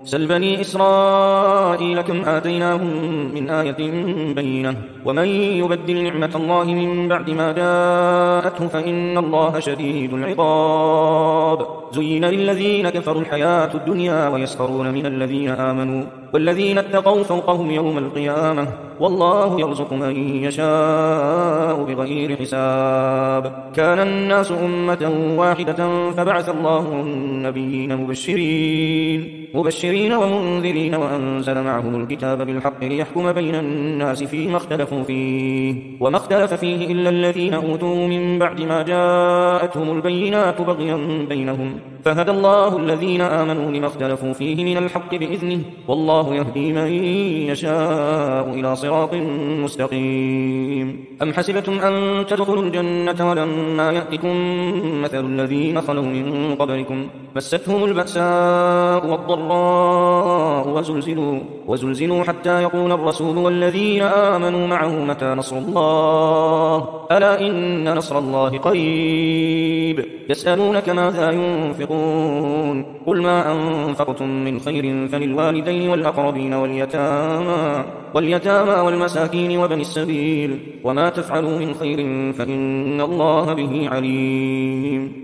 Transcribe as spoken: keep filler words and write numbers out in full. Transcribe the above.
سل بني إسرائيل كم آتيناهم من آية بينة ومن يبدل نعمة الله من بعد ما جاءته فإن الله شديد العقاب زين للذين كفروا الحياة الدنيا ويسخرون من الذين آمنوا والذين اتقوا فوقهم يوم القيامة والله يرزق من يشاء بغير حساب كان الناس أمة واحدة فبعث الله النبيين مبشرين مبشرين ومنذرين وأنزل معهم الكتاب بالحق ليحكم بين الناس فيما اختلفوا فيه وما اختلف فيه إلا الذين أوتوا من بعد ما جاءتهم البينات بغيا بينهم فهدى الله الذين آمنوا لما اختلفوا فيه من الحق بإذنه والله يهدي من يشاء إلى صراط مستقيم أم حسبتم أن تدخلوا الجنة ولما يأتكم مثل الذين خلوا من قبلكم مستهم البأساء والضراء وزلزلوا, وزلزلوا حتى يقول الرسول والذين آمنوا معه متى نصر الله ألا إن نصر الله قريب يسألونك ماذا ينفقون قل ما أنفقتم من خير فللوالدين والأقربين واليتامى واليتامى والمساكين وبني السبيل وما تفعلوا من خير فإن الله به عليم